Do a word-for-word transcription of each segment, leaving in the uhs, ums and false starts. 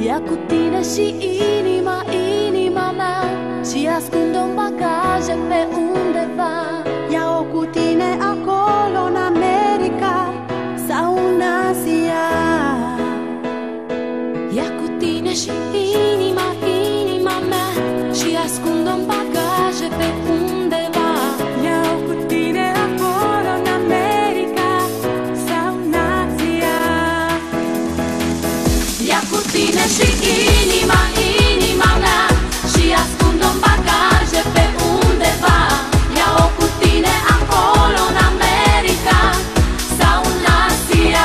Ia cu tine și inima, inima mea, și ascunde un bagaje pe undeva. Ia-o cu tine acolo în America sau în Asia. Ia cu tine și inima, inima mea, și ascunde un bagaje pe undeva. Ia-o cu tine acolo în America sau în Asia. Ia cu tine și inima, inima mea, și ascunde un bagaje pe undeva. Ia-o cu tine acolo în America sau în Asia.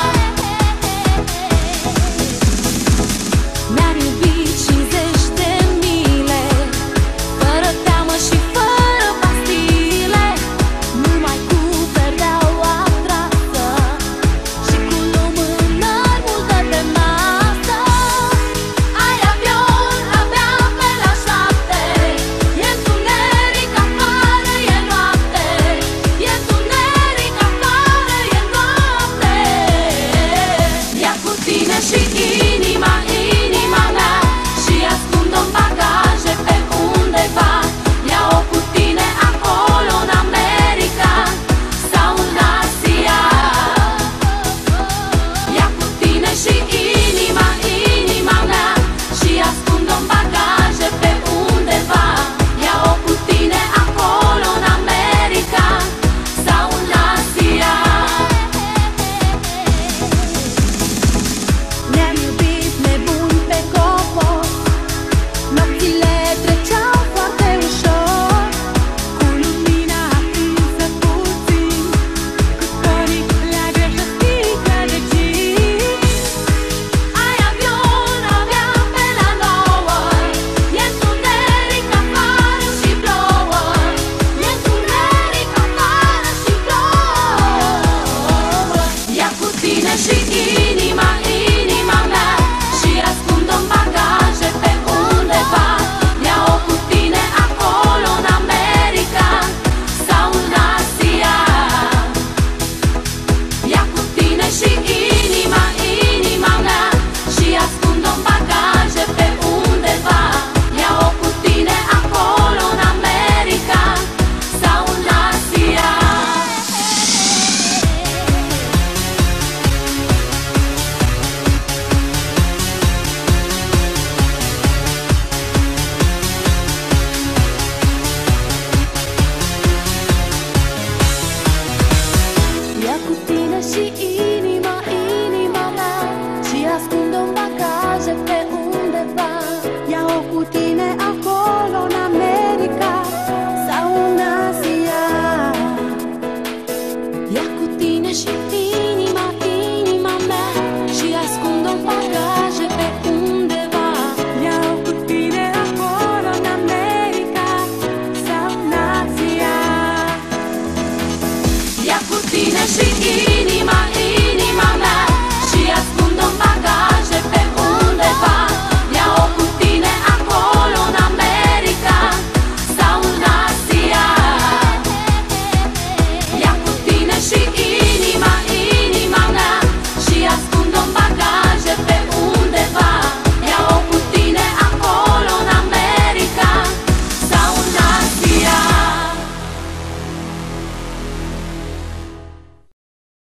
Ne-am iubit cincizeci de mile, fără teamă și fără pastile, numai cu perdeaua trasă și cu lumânări multe pe masă. Ai avion abia pe la șapte, e întuneric afară, e noapte, e întuneric afară, e noapte. Ia cu tine și